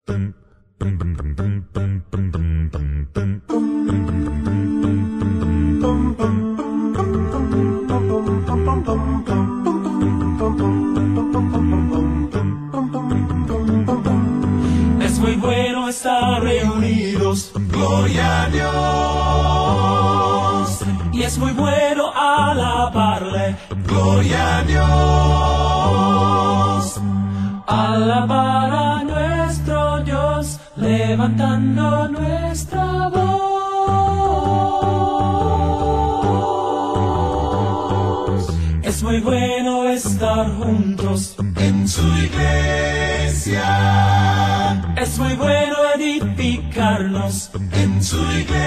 Es muy bueno estar reunidos, gloria a Dios. Y es muy bueno alabarle, gloria a Dios. Alabar a nuestro Dios, levantando nuestra voz. Es muy bueno estar juntos en su iglesia. Es muy bueno edificarnos en su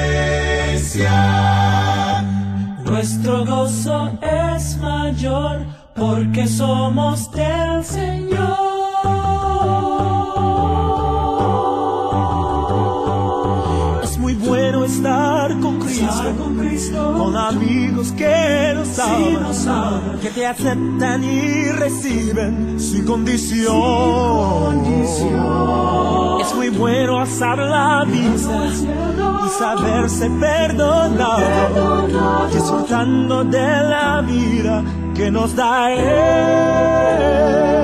iglesia. Nuestro gozo es mayor porque somos del Señor. Es muy bueno estar con Cristo, con amigos que nos aman, que te aceptan y reciben sin condición. Es muy alzar la vista y saberse perdonado, disfrutando de la vida que nos da Él.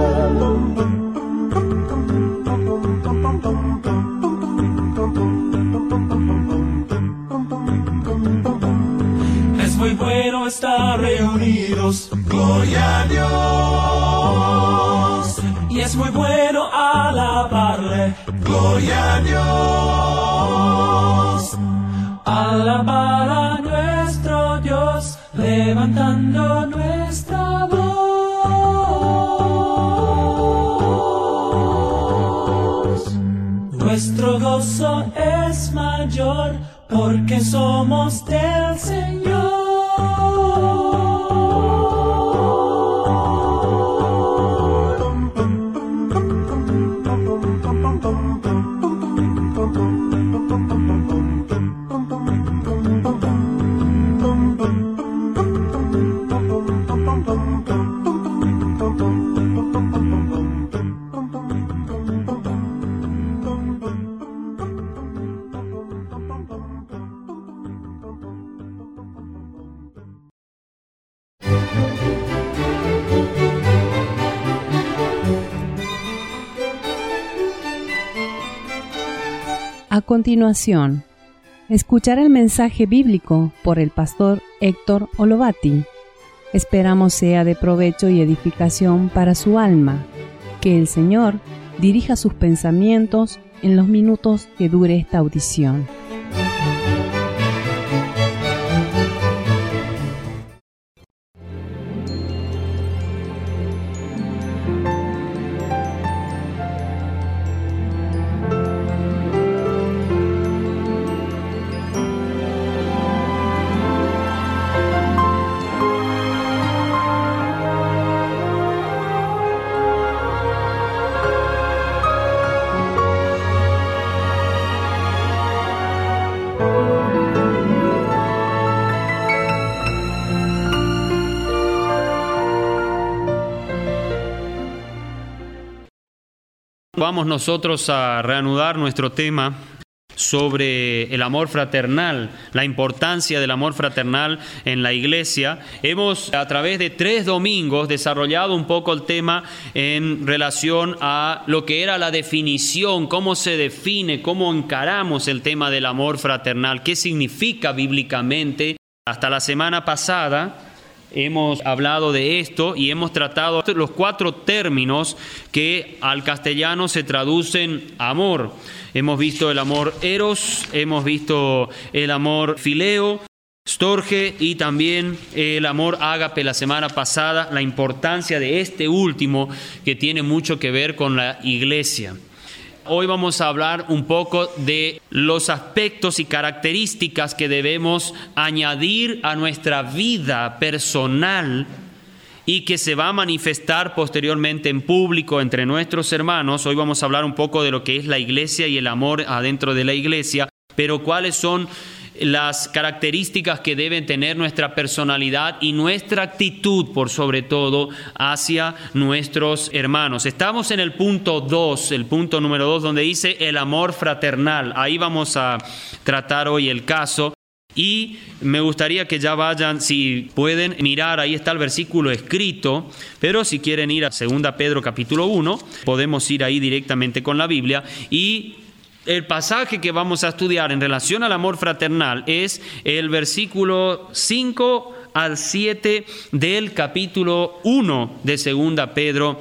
Es muy bueno estar reunidos, gloria a Dios. Y es muy bueno alabarle, gloria a Dios. Alabar a nuestro Dios, levantando nuestra voz. Nuestro gozo es mayor porque somos del Señor. A continuación, escuchar el mensaje bíblico por el pastor Héctor Olovati. Esperamos sea de provecho y edificación para su alma. Que el Señor dirija sus pensamientos en los minutos que dure esta audición. Vamos nosotros a reanudar nuestro tema sobre el amor fraternal, la importancia del amor fraternal en la iglesia. Hemos, a través de 3 domingos, desarrollado un poco el tema en relación a lo que era la definición, cómo se define, cómo encaramos el tema del amor fraternal, qué significa bíblicamente. Hasta la semana pasada hemos hablado de esto y hemos tratado los 4 términos que al castellano se traducen amor. Hemos visto el amor eros, hemos visto el amor fileo, storge y también el amor ágape la semana pasada, la importancia de este último que tiene mucho que ver con la iglesia. Hoy vamos a hablar un poco de los aspectos y características que debemos añadir a nuestra vida personal y que se va a manifestar posteriormente en público entre nuestros hermanos. Hoy vamos a hablar un poco de lo que es la iglesia y el amor adentro de la iglesia, pero cuáles son las características que deben tener nuestra personalidad y nuestra actitud, por sobre todo, hacia nuestros hermanos. Estamos en el punto 2, el punto número 2, donde dice el amor fraternal. Ahí vamos a tratar hoy el caso. Y me gustaría que ya vayan, si pueden mirar, ahí está el versículo escrito, pero si quieren ir a 2 Pedro capítulo 1, podemos ir ahí directamente con la Biblia. Y el pasaje que vamos a estudiar en relación al amor fraternal es el versículo 5 al 7 del capítulo 1 de 2 Pedro.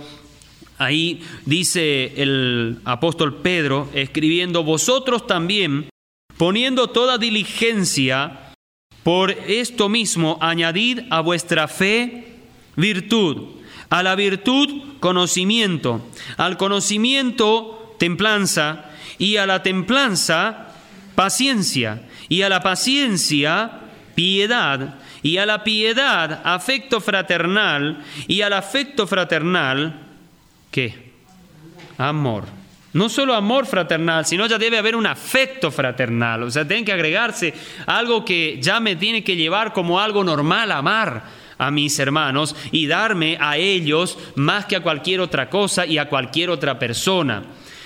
Ahí dice el apóstol Pedro escribiendo: vosotros también, poniendo toda diligencia, por esto mismo añadid a vuestra fe virtud, a la virtud conocimiento, al conocimiento templanza, y a la templanza paciencia, y a la paciencia piedad, y a la piedad afecto fraternal, y al afecto fraternal, ¿qué? Amor. No solo amor fraternal, sino ya debe haber un afecto fraternal. O sea, tiene que agregarse algo que ya me tiene que llevar como algo normal, amar a mis hermanos y darme a ellos más que a cualquier otra cosa y a cualquier otra persona.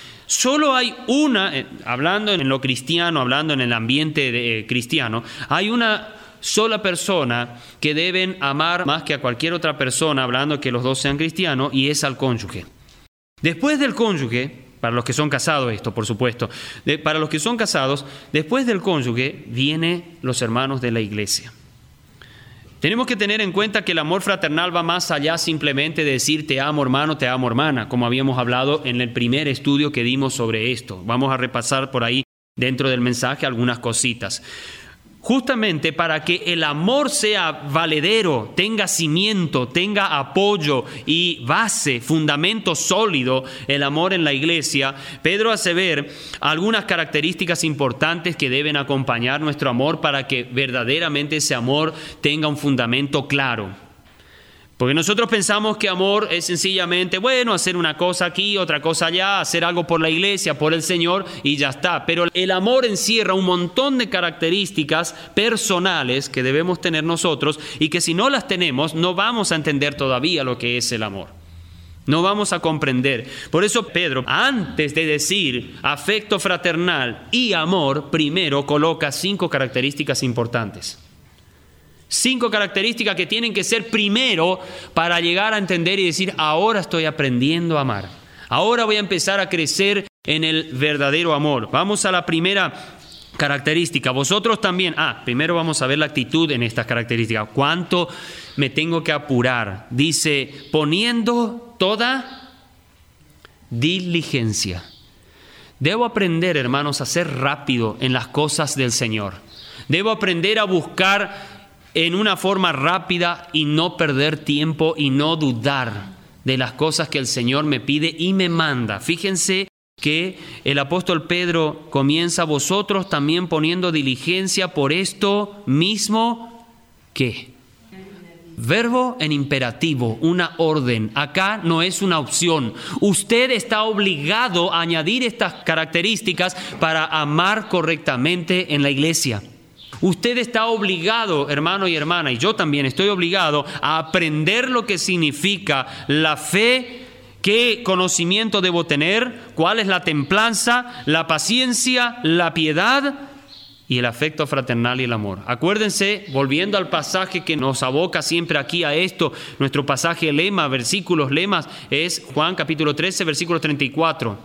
Solo hay una, hablando en lo cristiano, hablando en el ambiente cristiano, hay una sola persona que deben amar más que a cualquier otra persona, hablando que los dos sean cristianos, y es al cónyuge. Después del cónyuge, para los que son casados esto, por supuesto, para los que son casados, después del cónyuge vienen los hermanos de la iglesia. Tenemos que tener en cuenta que el amor fraternal va más allá simplemente de decir te amo hermano, te amo hermana, como habíamos hablado en el primer estudio que dimos sobre esto. Vamos a repasar por ahí dentro del mensaje algunas cositas. Justamente para que el amor sea valedero, tenga cimiento, tenga apoyo y base, fundamento sólido, el amor en la iglesia, Pedro hace ver algunas características importantes que deben acompañar nuestro amor para que verdaderamente ese amor tenga un fundamento claro. Porque nosotros pensamos que amor es sencillamente, bueno, hacer una cosa aquí, otra cosa allá, hacer algo por la iglesia, por el Señor y ya está. Pero el amor encierra un montón de características personales que debemos tener nosotros y que si no las tenemos no vamos a entender todavía lo que es el amor. No vamos a comprender. Por eso Pedro, antes de decir afecto fraternal y amor, primero coloca 5 características importantes. 5 características que tienen que ser primero para llegar a entender y decir, ahora estoy aprendiendo a amar. Ahora voy a empezar a crecer en el verdadero amor. Vamos a la primera característica. Vosotros también. Primero vamos a ver la actitud en estas características. ¿Cuánto me tengo que apurar? Dice, poniendo toda diligencia. Debo aprender, hermanos, a ser rápido en las cosas del Señor. Debo aprender a buscar en una forma rápida y no perder tiempo y no dudar de las cosas que el Señor me pide y me manda. Fíjense que el apóstol Pedro comienza, vosotros también poniendo diligencia por esto mismo, ¿qué? Verbo en imperativo, una orden. Acá no es una opción. Usted está obligado a añadir estas características para amar correctamente en la iglesia. Usted está obligado, hermano y hermana, y yo también estoy obligado a aprender lo que significa la fe, qué conocimiento debo tener, cuál es la templanza, la paciencia, la piedad y el afecto fraternal y el amor. Acuérdense, volviendo al pasaje que nos aboca siempre aquí a esto, nuestro pasaje lema, versículos lemas, es Juan capítulo 13, versículo 34.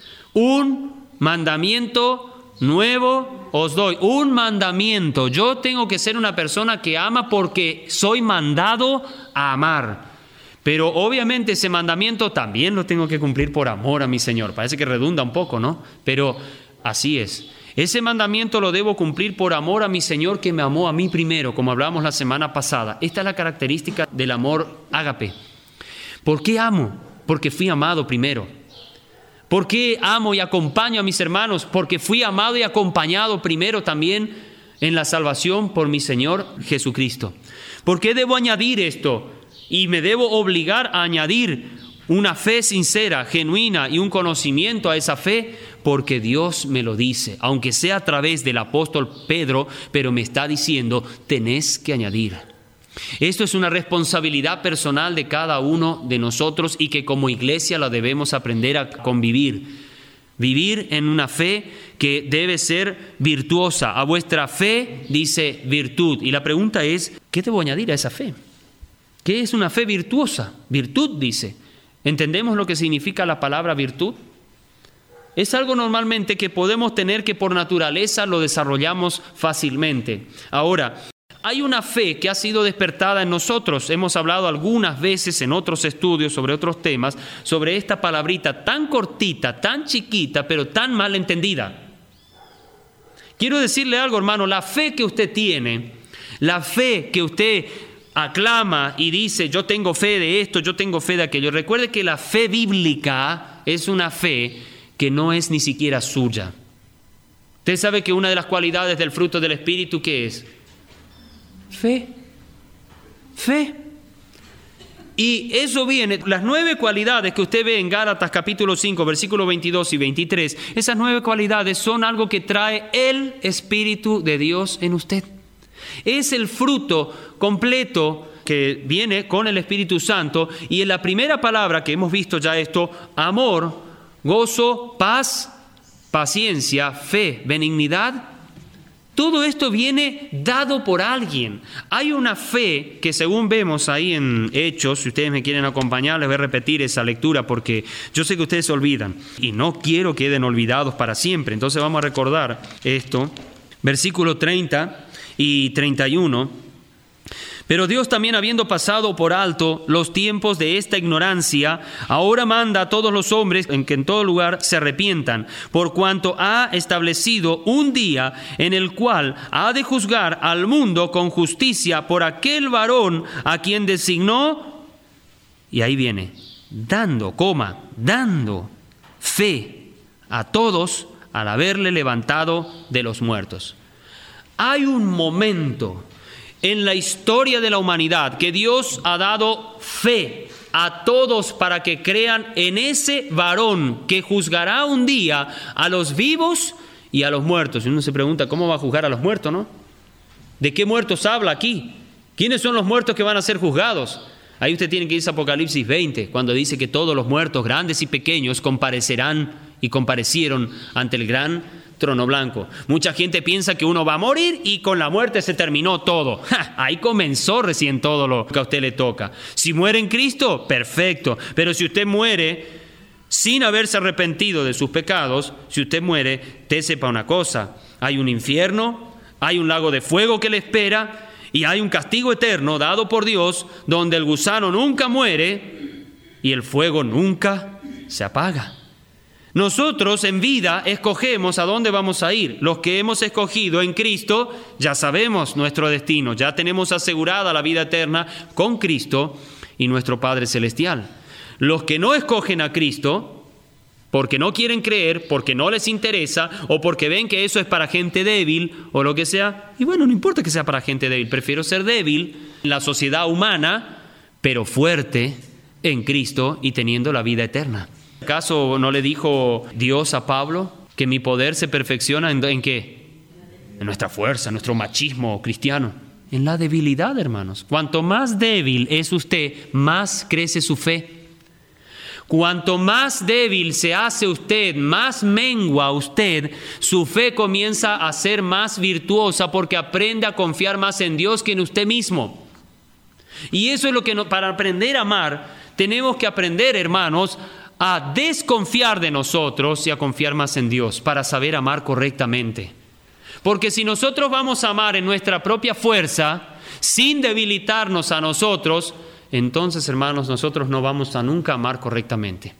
Un mandamiento nuevo os doy, un mandamiento. Yo tengo que ser una persona que ama porque soy mandado a amar. Pero obviamente ese mandamiento también lo tengo que cumplir por amor a mi Señor. Parece que redunda un poco, ¿no? Pero así es. Ese mandamiento lo debo cumplir por amor a mi Señor que me amó a mí primero, como hablamos la semana pasada. Esta es la característica del amor ágape. ¿Por qué amo? Porque fui amado primero. ¿Por qué amo y acompaño a mis hermanos? Porque fui amado y acompañado primero también en la salvación por mi Señor Jesucristo. ¿Por qué debo añadir esto? Y me debo obligar a añadir una fe sincera, genuina y un conocimiento a esa fe porque Dios me lo dice, aunque sea a través del apóstol Pedro, pero me está diciendo, tenés que añadir. Esto es una responsabilidad personal de cada uno de nosotros y que como iglesia la debemos aprender a convivir. Vivir en una fe que debe ser virtuosa. A vuestra fe dice virtud. Y la pregunta es, ¿qué debo añadir a esa fe? ¿Qué es una fe virtuosa? Virtud dice. ¿Entendemos lo que significa la palabra virtud? Es algo normalmente que podemos tener que por naturaleza lo desarrollamos fácilmente. Ahora, hay una fe que ha sido despertada en nosotros. Hemos hablado algunas veces en otros estudios sobre otros temas, sobre esta palabrita tan cortita, tan chiquita, pero tan mal entendida. Quiero decirle algo, hermano, la fe que usted tiene, la fe que usted aclama y dice, yo tengo fe de esto, yo tengo fe de aquello. Recuerde que la fe bíblica es una fe que no es ni siquiera suya. Usted sabe que una de las cualidades del fruto del Espíritu, ¿qué es? Fe. Y eso viene, las 9 cualidades que usted ve en Gálatas capítulo 5, versículos 22 y 23, esas 9 cualidades son algo que trae el Espíritu de Dios en usted. Es el fruto completo que viene con el Espíritu Santo. Y en la primera palabra que hemos visto ya esto, amor, gozo, paz, paciencia, fe, benignidad. Todo esto viene dado por alguien. Hay una fe que según vemos ahí en Hechos, si ustedes me quieren acompañar, les voy a repetir esa lectura porque yo sé que ustedes se olvidan y no quiero que queden olvidados para siempre. Entonces vamos a recordar esto. Versículo 30 y 31. Pero Dios también, habiendo pasado por alto los tiempos de esta ignorancia, ahora manda a todos los hombres en que en todo lugar se arrepientan, por cuanto ha establecido un día en el cual ha de juzgar al mundo con justicia por aquel varón a quien designó, y ahí viene, dando fe a todos al haberle levantado de los muertos. Hay un momento en la historia de la humanidad que Dios ha dado fe a todos para que crean en ese varón que juzgará un día a los vivos y a los muertos. Y uno se pregunta, ¿cómo va a juzgar a los muertos, no? ¿De qué muertos habla aquí? ¿Quiénes son los muertos que van a ser juzgados? Ahí usted tiene que irse a Apocalipsis 20, cuando dice que todos los muertos, grandes y pequeños, comparecerán y comparecieron ante el gran trono blanco. Mucha gente piensa que uno va a morir y con la muerte se terminó todo. Ahí comenzó recién todo lo que a usted le toca. Si muere en Cristo, perfecto. Pero si usted muere sin haberse arrepentido de sus pecados, si usted muere, te sepa una cosa. Hay un infierno, hay un lago de fuego que le espera y hay un castigo eterno dado por Dios donde el gusano nunca muere y el fuego nunca se apaga. Nosotros en vida escogemos a dónde vamos a ir. Los que hemos escogido en Cristo ya sabemos nuestro destino, ya tenemos asegurada la vida eterna con Cristo y nuestro Padre Celestial. Los que no escogen a Cristo, porque no quieren creer, porque no les interesa o porque ven que eso es para gente débil o lo que sea, y bueno, no importa que sea para gente débil, prefiero ser débil en la sociedad humana, pero fuerte en Cristo y teniendo la vida eterna. ¿Acaso no le dijo Dios a Pablo que mi poder se perfecciona en qué? En nuestra fuerza, en nuestro machismo cristiano. En la debilidad, hermanos. Cuanto más débil es usted, más crece su fe. Cuanto más débil se hace usted, más mengua usted, su fe comienza a ser más virtuosa porque aprende a confiar más en Dios que en usted mismo. Y eso es lo que para aprender a amar, tenemos que aprender, hermanos, a desconfiar de nosotros y a confiar más en Dios para saber amar correctamente. Porque si nosotros vamos a amar en nuestra propia fuerza, sin debilitarnos a nosotros, entonces, hermanos, nosotros no vamos a nunca amar correctamente.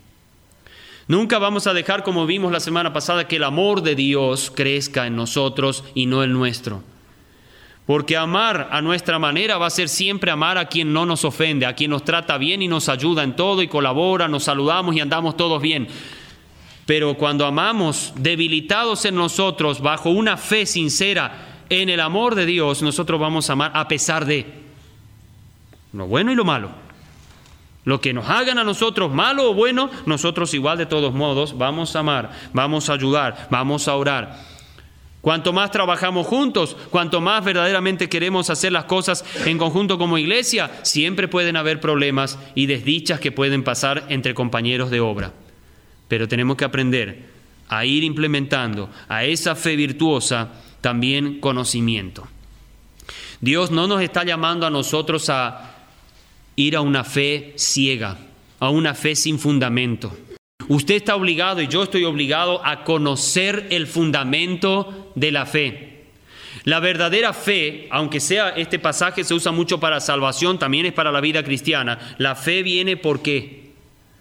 Nunca vamos a dejar, como vimos la semana pasada, que el amor de Dios crezca en nosotros y no el nuestro. Porque amar a nuestra manera va a ser siempre amar a quien no nos ofende, a quien nos trata bien y nos ayuda en todo y colabora, nos saludamos y andamos todos bien. Pero cuando amamos debilitados en nosotros, bajo una fe sincera en el amor de Dios, nosotros vamos a amar a pesar de lo bueno y lo malo. Lo que nos hagan a nosotros, malo o bueno, nosotros igual de todos modos vamos a amar, vamos a ayudar, vamos a orar. Cuanto más trabajamos juntos, cuanto más verdaderamente queremos hacer las cosas en conjunto como iglesia, siempre pueden haber problemas y desdichas que pueden pasar entre compañeros de obra. Pero tenemos que aprender a ir implementando a esa fe virtuosa también conocimiento. Dios no nos está llamando a nosotros a ir a una fe ciega, a una fe sin fundamento. Usted está obligado y yo estoy obligado a conocer el fundamento de la fe. La verdadera fe, aunque sea este pasaje se usa mucho para salvación, también es para la vida cristiana. La fe viene ¿por qué?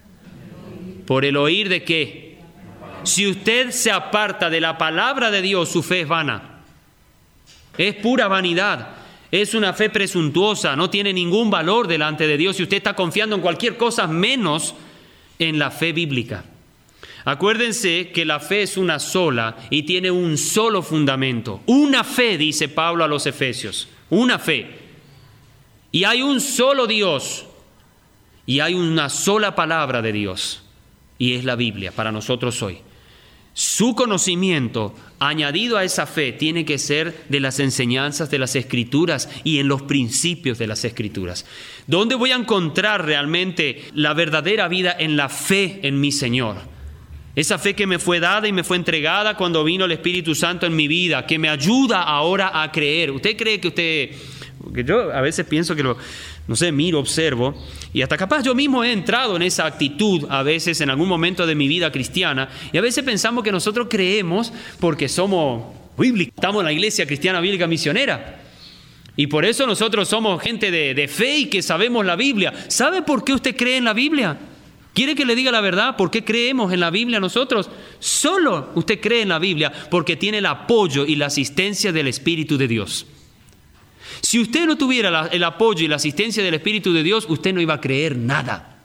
¿Por el oír de qué? Si usted se aparta de la palabra de Dios, su fe es vana. Es pura vanidad. Es una fe presuntuosa, no tiene ningún valor delante de Dios y usted está confiando en cualquier cosa menos en la fe bíblica. Acuérdense que la fe es una sola y tiene un solo fundamento. Una fe, dice Pablo a los Efesios, una fe. Y hay un solo Dios y hay una sola palabra de Dios y es la Biblia para nosotros hoy. Su conocimiento añadido a esa fe tiene que ser de las enseñanzas de las Escrituras y en los principios de las Escrituras. ¿Dónde voy a encontrar realmente la verdadera vida en la fe en mi Señor? Esa fe que me fue dada y me fue entregada cuando vino el Espíritu Santo en mi vida, que me ayuda ahora a creer. ¿Usted cree que yo a veces pienso que miro, observo, y hasta capaz yo mismo he entrado en esa actitud a veces en algún momento de mi vida cristiana, y a veces pensamos que nosotros creemos porque somos bíblicos, estamos en la iglesia cristiana bíblica misionera, y por eso nosotros somos gente de fe y que sabemos la Biblia. ¿Sabe por qué usted cree en la Biblia? ¿Quiere que le diga la verdad? ¿Por qué creemos en la Biblia nosotros? Solo usted cree en la Biblia porque tiene el apoyo y la asistencia del Espíritu de Dios. Si usted no tuviera el apoyo y la asistencia del Espíritu de Dios, usted no iba a creer nada.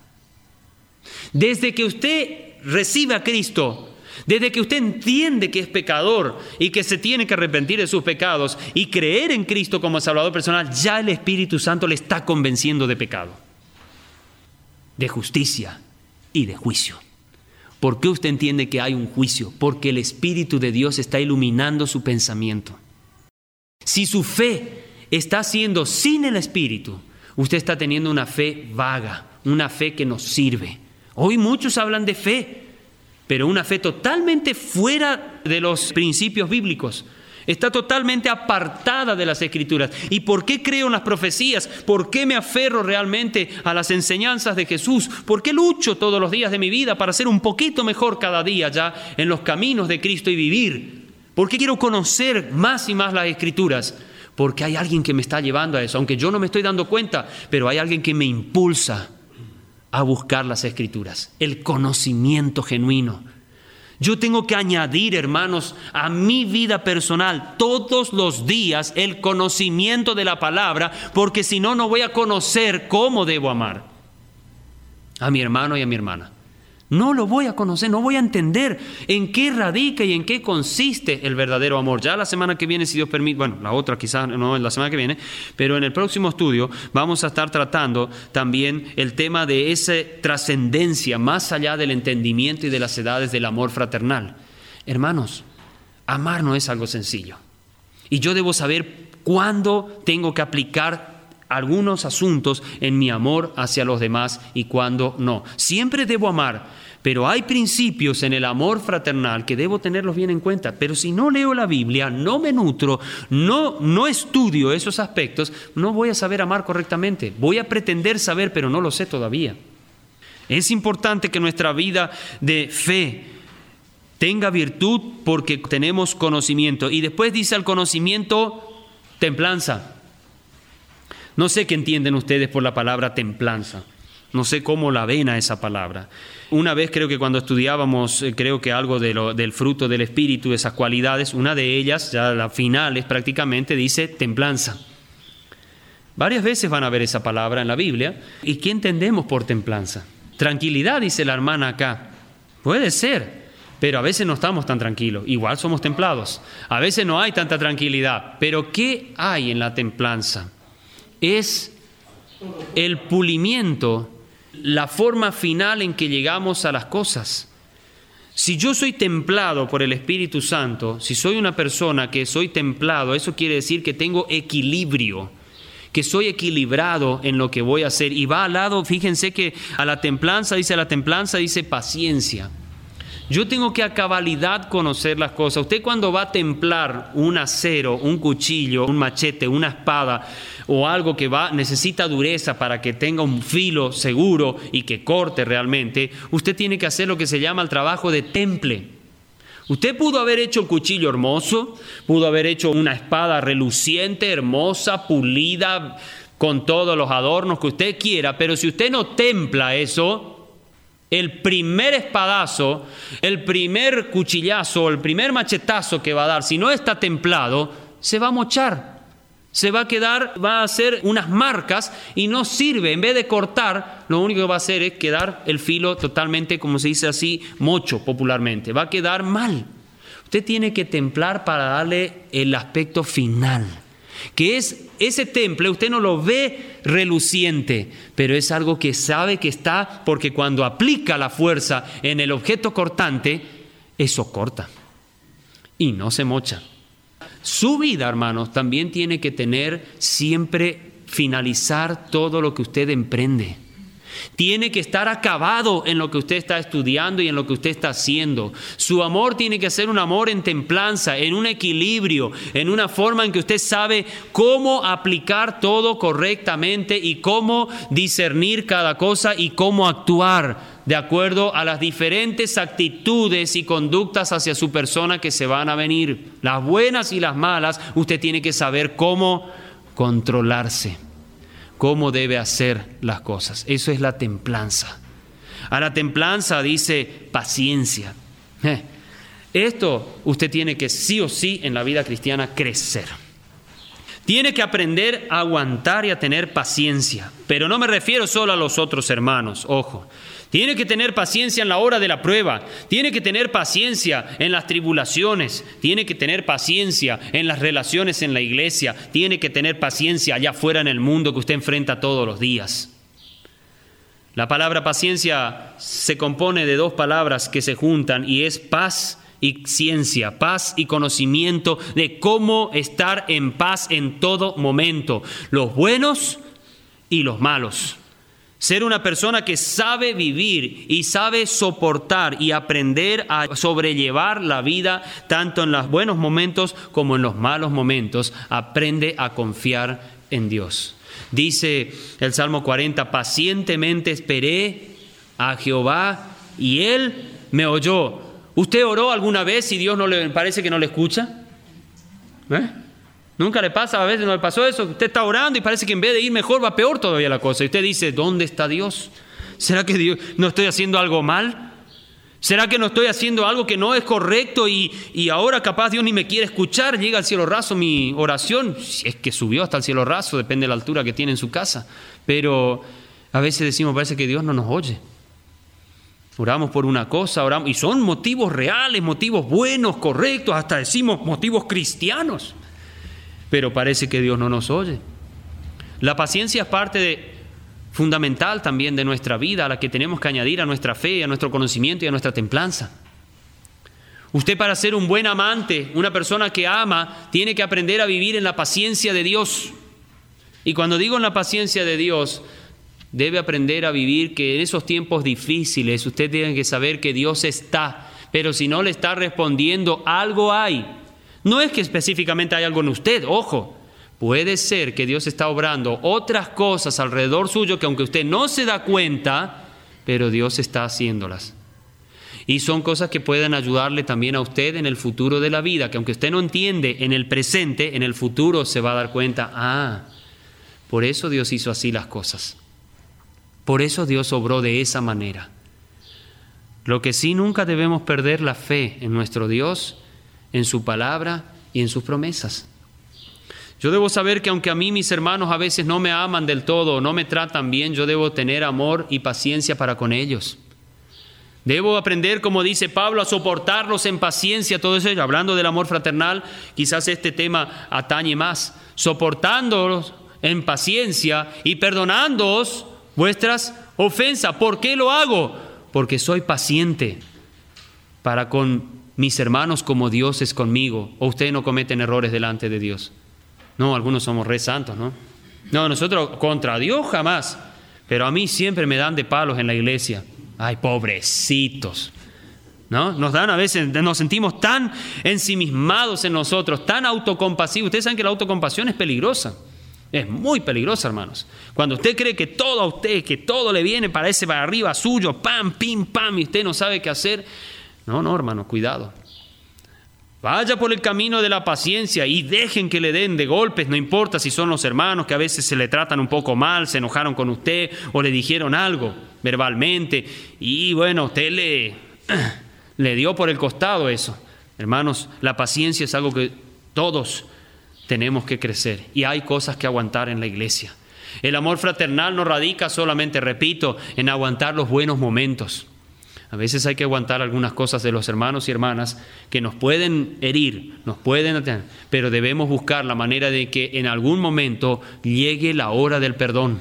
Desde que usted recibe a Cristo, desde que usted entiende que es pecador y que se tiene que arrepentir de sus pecados y creer en Cristo como Salvador personal, ya el Espíritu Santo le está convenciendo de pecado, de justicia y de juicio. ¿Por qué usted entiende que hay un juicio? Porque el Espíritu de Dios está iluminando su pensamiento. Si su fe está siendo sin el Espíritu, usted está teniendo una fe vaga, una fe que no sirve. Hoy muchos hablan de fe, pero una fe totalmente fuera de los principios bíblicos. Está totalmente apartada de las Escrituras. ¿Y por qué creo en las profecías? ¿Por qué me aferro realmente a las enseñanzas de Jesús? ¿Por qué lucho todos los días de mi vida para ser un poquito mejor cada día ya en los caminos de Cristo y vivir? ¿Por qué quiero conocer más y más las Escrituras? Porque hay alguien que me está llevando a eso, aunque yo no me estoy dando cuenta, pero hay alguien que me impulsa a buscar las Escrituras, el conocimiento genuino. Yo tengo que añadir, hermanos, a mi vida personal todos los días el conocimiento de la palabra, porque si no, no voy a conocer cómo debo amar a mi hermano y a mi hermana. No lo voy a conocer, no voy a entender en qué radica y en qué consiste el verdadero amor. Ya la semana que viene, si Dios permite, bueno, la otra quizás no en la semana que viene, pero en el próximo estudio vamos a estar tratando también el tema de esa trascendencia más allá del entendimiento y de las edades del amor fraternal. Hermanos, amar no es algo sencillo. Y yo debo saber cuándo tengo que aplicar algunos asuntos en mi amor hacia los demás y cuándo no. Siempre debo amar, pero hay principios en el amor fraternal que debo tenerlos bien en cuenta. Pero si no leo la Biblia, no me nutro, no estudio esos aspectos, no voy a saber amar correctamente. Voy a pretender saber, pero no lo sé todavía. Es importante que nuestra vida de fe tenga virtud porque tenemos conocimiento. Y después dice al conocimiento, templanza. No sé qué entienden ustedes por la palabra templanza. No sé cómo la ven a esa palabra. Una vez creo que cuando estudiábamos, creo que algo del fruto del Espíritu, esas cualidades, una de ellas, ya la final es prácticamente, dice templanza. Varias veces van a ver esa palabra en la Biblia. ¿Y qué entendemos por templanza? Tranquilidad, dice la hermana acá. Puede ser, pero a veces no estamos tan tranquilos. Igual somos templados. A veces no hay tanta tranquilidad. Pero ¿qué hay en la templanza? Es el pulimiento la forma final en que llegamos a las cosas. Si yo soy templado por el Espíritu Santo, si soy una persona que soy templado, eso quiere decir que tengo equilibrio, que soy equilibrado en lo que voy a hacer. Y va al lado, fíjense que a la templanza dice paciencia. Yo tengo que a cabalidad conocer las cosas. Usted cuando va a templar un acero, un cuchillo, un machete, una espada o algo que necesita dureza para que tenga un filo seguro y que corte realmente, usted tiene que hacer lo que se llama el trabajo de temple. Usted pudo haber hecho el cuchillo hermoso, pudo haber hecho una espada reluciente, hermosa, pulida, con todos los adornos que usted quiera, pero si usted no templa eso, el primer espadazo, el primer cuchillazo, el primer machetazo que va a dar, si no está templado, se va a mochar. Se va a quedar, va a hacer unas marcas y no sirve. En vez de cortar, lo único que va a hacer es quedar el filo totalmente, como se dice así, mocho popularmente. Va a quedar mal. Usted tiene que templar para darle el aspecto final, que es ese temple. Usted no lo ve reluciente, pero es algo que sabe que está, porque cuando aplica la fuerza en el objeto cortante, eso corta y no se mocha. Su vida, hermanos, también tiene que tener siempre finalizar todo lo que usted emprende. Tiene que estar acabado en lo que usted está estudiando y en lo que usted está haciendo. Su amor tiene que ser un amor en templanza, en un equilibrio, en una forma en que usted sabe cómo aplicar todo correctamente y cómo discernir cada cosa y cómo actuar de acuerdo a las diferentes actitudes y conductas hacia su persona que se van a venir. Las buenas y las malas, usted tiene que saber cómo controlarse, cómo debe hacer las cosas. Eso es la templanza. A la templanza dice paciencia. Esto usted tiene que sí o sí en la vida cristiana crecer. Tiene que aprender a aguantar y a tener paciencia. Pero no me refiero solo a los otros hermanos, ojo. Tiene que tener paciencia en la hora de la prueba. Tiene que tener paciencia en las tribulaciones. Tiene que tener paciencia en las relaciones en la iglesia. Tiene que tener paciencia allá afuera en el mundo que usted enfrenta todos los días. La palabra paciencia se compone de dos palabras que se juntan y es paz y ciencia, paz y conocimiento de cómo estar en paz en todo momento, los buenos y los malos. Ser una persona que sabe vivir y sabe soportar y aprender a sobrellevar la vida tanto en los buenos momentos como en los malos momentos. Aprende a confiar en Dios. Dice el Salmo 40, pacientemente esperé a Jehová y Él me oyó. ¿Usted oró alguna vez y Dios parece que no le escucha? ¿Nunca le pasa? A veces no le pasó eso. Usted está orando y parece que en vez de ir mejor va peor todavía la cosa. Y usted dice, ¿dónde está Dios? ¿Será que Dios, no estoy haciendo algo mal? ¿Será que no estoy haciendo algo que no es correcto y ahora capaz Dios ni me quiere escuchar? Llega al cielo raso mi oración. Si es que subió hasta el cielo raso, depende de la altura que tiene en su casa. Pero a veces decimos, parece que Dios no nos oye. Oramos por una cosa, oramos, y son motivos reales, motivos buenos, correctos, hasta decimos motivos cristianos. Pero parece que Dios no nos oye. La paciencia es parte fundamental también de nuestra vida, a la que tenemos que añadir a nuestra fe, a nuestro conocimiento y a nuestra templanza. Usted, para ser un buen amante, una persona que ama, tiene que aprender a vivir en la paciencia de Dios. Y cuando digo en la paciencia de Dios, debe aprender a vivir que en esos tiempos difíciles usted tiene que saber que Dios está, pero si no le está respondiendo, algo hay. No es que específicamente hay algo en usted, ojo. Puede ser que Dios está obrando otras cosas alrededor suyo que aunque usted no se da cuenta, pero Dios está haciéndolas. Y son cosas que pueden ayudarle también a usted en el futuro de la vida, que aunque usted no entiende en el presente, en el futuro se va a dar cuenta, por eso Dios hizo así las cosas. Por eso Dios obró de esa manera. Lo que sí, nunca debemos perder la fe en nuestro Dios, en su palabra y en sus promesas. Yo debo saber que aunque a mí mis hermanos a veces no me aman del todo, no me tratan bien, yo debo tener amor y paciencia para con ellos. Debo aprender, como dice Pablo, a soportarlos en paciencia, todo eso, hablando del amor fraternal, quizás este tema atañe más, soportándolos en paciencia y perdonándoos vuestras ofensas. ¿Por qué lo hago? Porque soy paciente para con mis hermanos como Dios es conmigo. ¿O ustedes no cometen errores delante de Dios? No, algunos somos re santos, ¿no? No, nosotros contra Dios jamás. Pero a mí siempre me dan de palos en la iglesia. Ay, pobrecitos, ¿no? Nos dan a veces, nos sentimos tan ensimismados en nosotros, tan autocompasivos. Ustedes saben que la autocompasión es peligrosa. Es muy peligrosa, hermanos. Cuando usted cree que todo a usted, que todo le viene, parece para arriba suyo, pam, pim, pam, y usted no sabe qué hacer. No, hermano, cuidado. Vaya por el camino de la paciencia y dejen que le den de golpes, no importa si son los hermanos que a veces se le tratan un poco mal, se enojaron con usted o le dijeron algo verbalmente y bueno, usted le dio por el costado eso. Hermanos, la paciencia es algo que todos tenemos que crecer y hay cosas que aguantar en la iglesia. El amor fraternal no radica solamente, repito, en aguantar los buenos momentos. A veces hay que aguantar algunas cosas de los hermanos y hermanas que nos pueden herir, nos pueden atener, pero debemos buscar la manera de que en algún momento llegue la hora del perdón.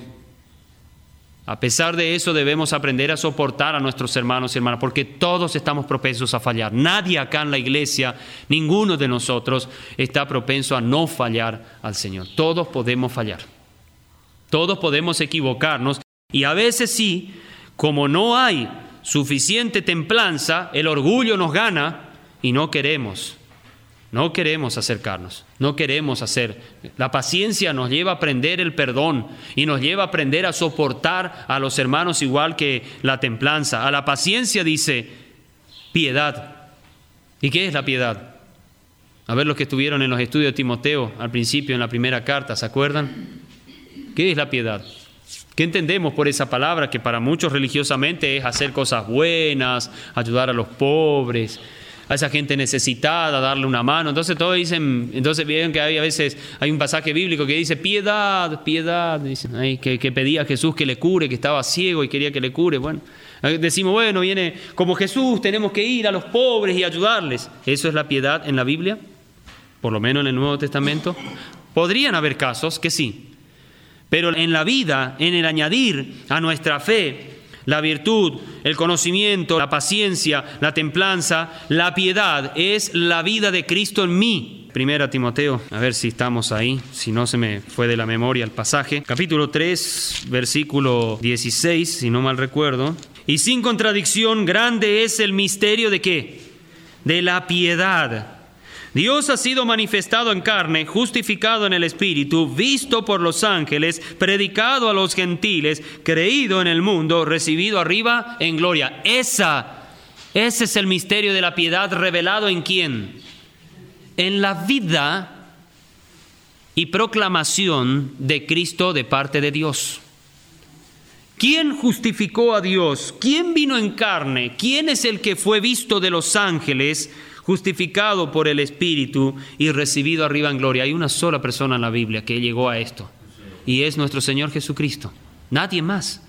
A pesar de eso debemos aprender a soportar a nuestros hermanos y hermanas, porque todos estamos propensos a fallar. Nadie acá en la iglesia, ninguno de nosotros está propenso a no fallar al Señor. Todos podemos fallar. Todos podemos equivocarnos y a veces sí, como no hay suficiente templanza, el orgullo nos gana y no queremos acercarnos, no queremos hacer. La paciencia nos lleva a aprender el perdón y nos lleva a aprender a soportar a los hermanos igual que la templanza. A la paciencia dice piedad. ¿Y qué es la piedad? A ver los que estuvieron en los estudios de Timoteo al principio en la primera carta, ¿se acuerdan? ¿Qué es la piedad? ¿Qué entendemos por esa palabra? Que para muchos religiosamente es hacer cosas buenas, ayudar a los pobres, a esa gente necesitada, darle una mano. Entonces todos dicen, entonces vieron que a veces hay un pasaje bíblico que dice piedad, dicen, ay, que pedía a Jesús que le cure, que estaba ciego y quería que le cure. Bueno, decimos, bueno, viene como Jesús, tenemos que ir a los pobres y ayudarles. ¿Eso es la piedad en la Biblia? Por lo menos en el Nuevo Testamento. Podrían haber casos que sí. Pero en la vida, en el añadir a nuestra fe, la virtud, el conocimiento, la paciencia, la templanza, la piedad, es la vida de Cristo en mí. Primera Timoteo, a ver si estamos ahí, si no se me fue de la memoria el pasaje. Capítulo 3, versículo 16, si no mal recuerdo. Y sin contradicción, grande es el misterio ¿de qué? De la piedad. Dios ha sido manifestado en carne, justificado en el Espíritu, visto por los ángeles, predicado a los gentiles, creído en el mundo, recibido arriba en gloria. Ese es el misterio de la piedad revelado ¿en quién? En la vida y proclamación de Cristo de parte de Dios. ¿Quién justificó a Dios? ¿Quién vino en carne? ¿Quién es el que fue visto de los ángeles, justificado por el Espíritu y recibido arriba en gloria? Hay una sola persona en la Biblia que llegó a esto, y es nuestro Señor Jesucristo. Nadie más.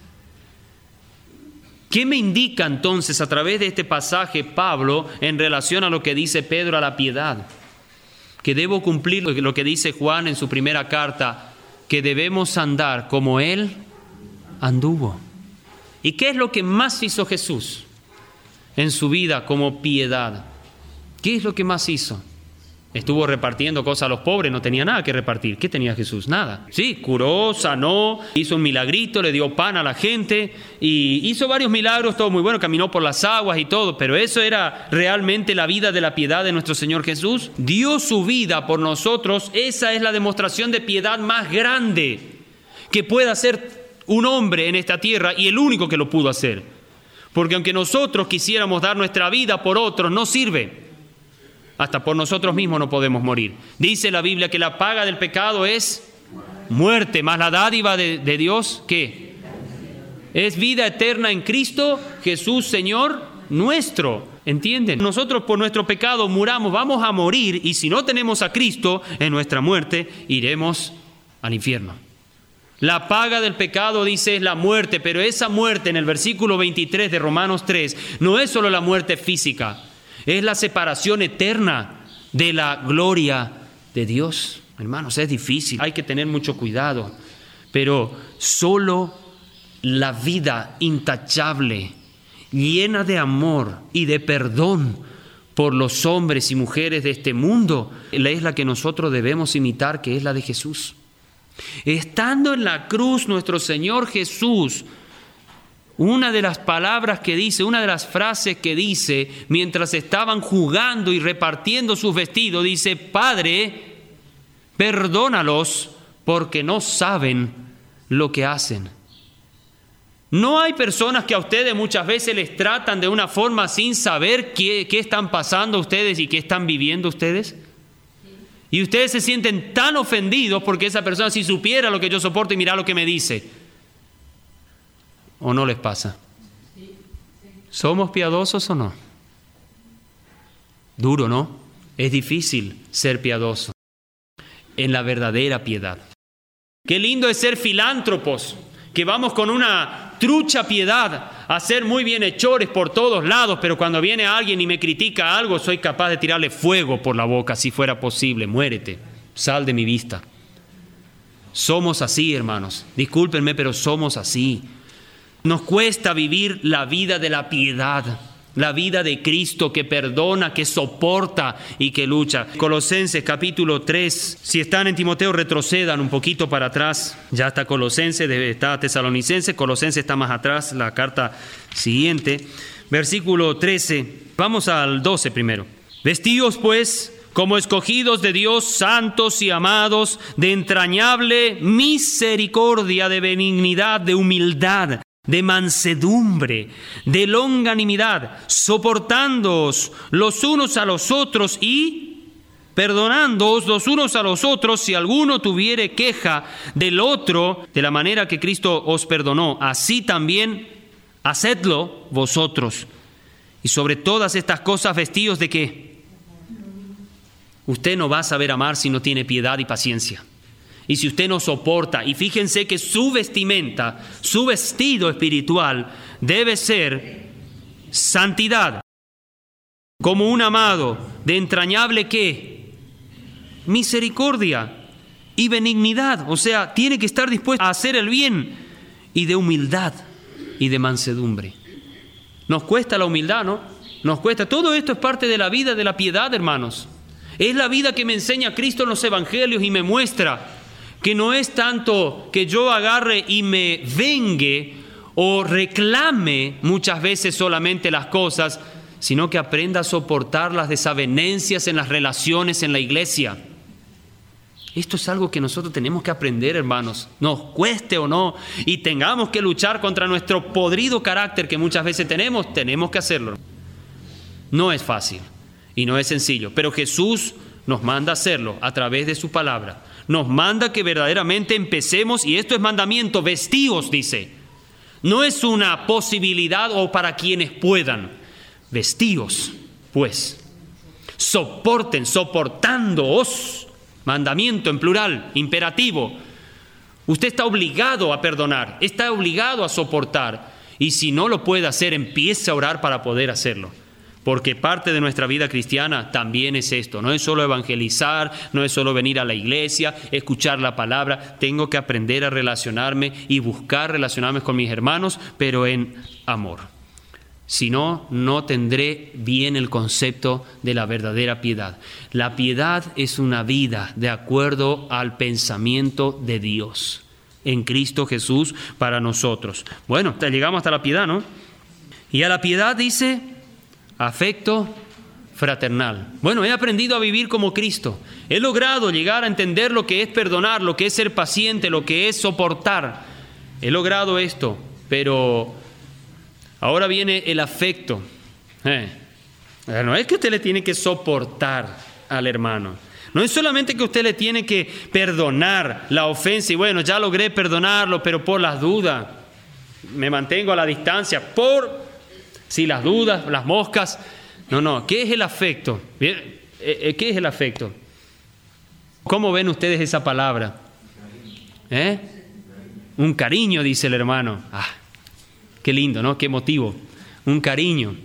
¿Qué me indica entonces a través de este pasaje Pablo en relación a lo que dice Pedro a la piedad? Que debo cumplir lo que dice Juan en su primera carta, que debemos andar como Él anduvo. ¿Y qué es lo que más hizo Jesús en su vida como piedad? ¿Qué es lo que más hizo? Estuvo repartiendo cosas a los pobres, no tenía nada que repartir. ¿Qué tenía Jesús? Nada. Sí, curó, sanó, hizo un milagrito, le dio pan a la gente y hizo varios milagros, todo muy bueno, caminó por las aguas y todo, pero eso era realmente la vida de la piedad de nuestro Señor Jesús. Dio su vida por nosotros. Esa es la demostración de piedad más grande que pueda hacer un hombre en esta tierra y el único que lo pudo hacer. Porque aunque nosotros quisiéramos dar nuestra vida por otros, no sirve. Hasta por nosotros mismos no podemos morir. Dice la Biblia que la paga del pecado es muerte, más la dádiva de Dios, ¿qué? Es vida eterna en Cristo Jesús, Señor nuestro. ¿Entienden? Nosotros por nuestro pecado muramos, vamos a morir, y si no tenemos a Cristo en nuestra muerte, iremos al infierno. La paga del pecado, dice, es la muerte, pero esa muerte en el versículo 23 de Romanos 3 no es solo la muerte física, es la separación eterna de la gloria de Dios. Hermanos, es difícil, hay que tener mucho cuidado, pero solo la vida intachable, llena de amor y de perdón por los hombres y mujeres de este mundo, es la que nosotros debemos imitar, que es la de Jesús. Estando en la cruz nuestro Señor Jesús, una de las palabras que dice, una de las frases que dice, mientras estaban jugando y repartiendo sus vestidos, dice: Padre, perdónalos porque no saben lo que hacen. ¿No hay personas que a ustedes muchas veces les tratan de una forma sin saber qué están pasando ustedes y qué están viviendo ustedes? Y ustedes se sienten tan ofendidos porque esa persona, si supiera lo que yo soporto y mira lo que me dice. ¿O no les pasa? ¿Somos piadosos o no? Duro, ¿no? Es difícil ser piadoso en la verdadera piedad. Qué lindo es ser filántropos, que vamos con una trucha piedad a ser muy bienhechores por todos lados, pero cuando viene alguien y me critica algo, soy capaz de tirarle fuego por la boca si fuera posible. Muérete, sal de mi vista. Somos así, hermanos. Discúlpenme, pero somos así. Nos cuesta vivir la vida de la piedad, la vida de Cristo que perdona, que soporta y que lucha. Colosenses capítulo 3, si están en Timoteo retrocedan un poquito para atrás, ya está Colosenses, está Tesalonicenses, Colosenses está más atrás, la carta siguiente, versículo 13, vamos al 12 primero. Vestíos pues como escogidos de Dios, santos y amados, de entrañable misericordia, de benignidad, de humildad, de mansedumbre, de longanimidad, soportándoos los unos a los otros y perdonándoos los unos a los otros si alguno tuviere queja del otro, de la manera que Cristo os perdonó, así también hacedlo vosotros. Y sobre todas estas cosas vestíos de ¿qué? Usted no va a saber amar si no tiene piedad y paciencia. Y si usted no soporta, y fíjense que su vestimenta, su vestido espiritual debe ser santidad, como un amado, de entrañable ¿qué? Misericordia y benignidad. O sea, tiene que estar dispuesto a hacer el bien, y de humildad y de mansedumbre. Nos cuesta la humildad, ¿no? Nos cuesta. Todo esto es parte de la vida de la piedad, hermanos. Es la vida que me enseña Cristo en los evangelios y me muestra que no es tanto que yo agarre y me vengue o reclame muchas veces solamente las cosas, sino que aprenda a soportar las desavenencias en las relaciones en la iglesia. Esto es algo que nosotros tenemos que aprender, hermanos, nos cueste o no, y tengamos que luchar contra nuestro podrido carácter que muchas veces tenemos que hacerlo. No es fácil y no es sencillo, pero Jesús nos manda a hacerlo a través de su palabra. Nos manda que verdaderamente empecemos, y esto es mandamiento, vestíos, dice. No es una posibilidad o para quienes puedan. Vestíos, pues. Soporten, soportándoos. Mandamiento en plural, imperativo. Usted está obligado a perdonar, está obligado a soportar. Y si no lo puede hacer, empiece a orar para poder hacerlo. Porque parte de nuestra vida cristiana también es esto. No es solo evangelizar, no es solo venir a la iglesia, escuchar la palabra. Tengo que aprender a relacionarme y buscar relacionarme con mis hermanos, pero en amor. Si no, no tendré bien el concepto de la verdadera piedad. La piedad es una vida de acuerdo al pensamiento de Dios en Cristo Jesús para nosotros. Bueno, llegamos hasta la piedad, ¿no? Y a la piedad dice afecto fraternal. Bueno, he aprendido a vivir como Cristo. He logrado llegar a entender lo que es perdonar, lo que es ser paciente, lo que es soportar. He logrado esto, pero ahora viene el afecto. No es que usted le tiene que soportar al hermano. No es solamente que usted le tiene que perdonar la ofensa y bueno, ya logré perdonarlo, pero por las dudas me mantengo a la distancia, si las dudas, las moscas. No, ¿qué es el afecto? ¿Qué es el afecto? ¿Cómo ven ustedes esa palabra? Un cariño, dice el hermano. Qué lindo, ¿no? Qué emotivo. Un cariño.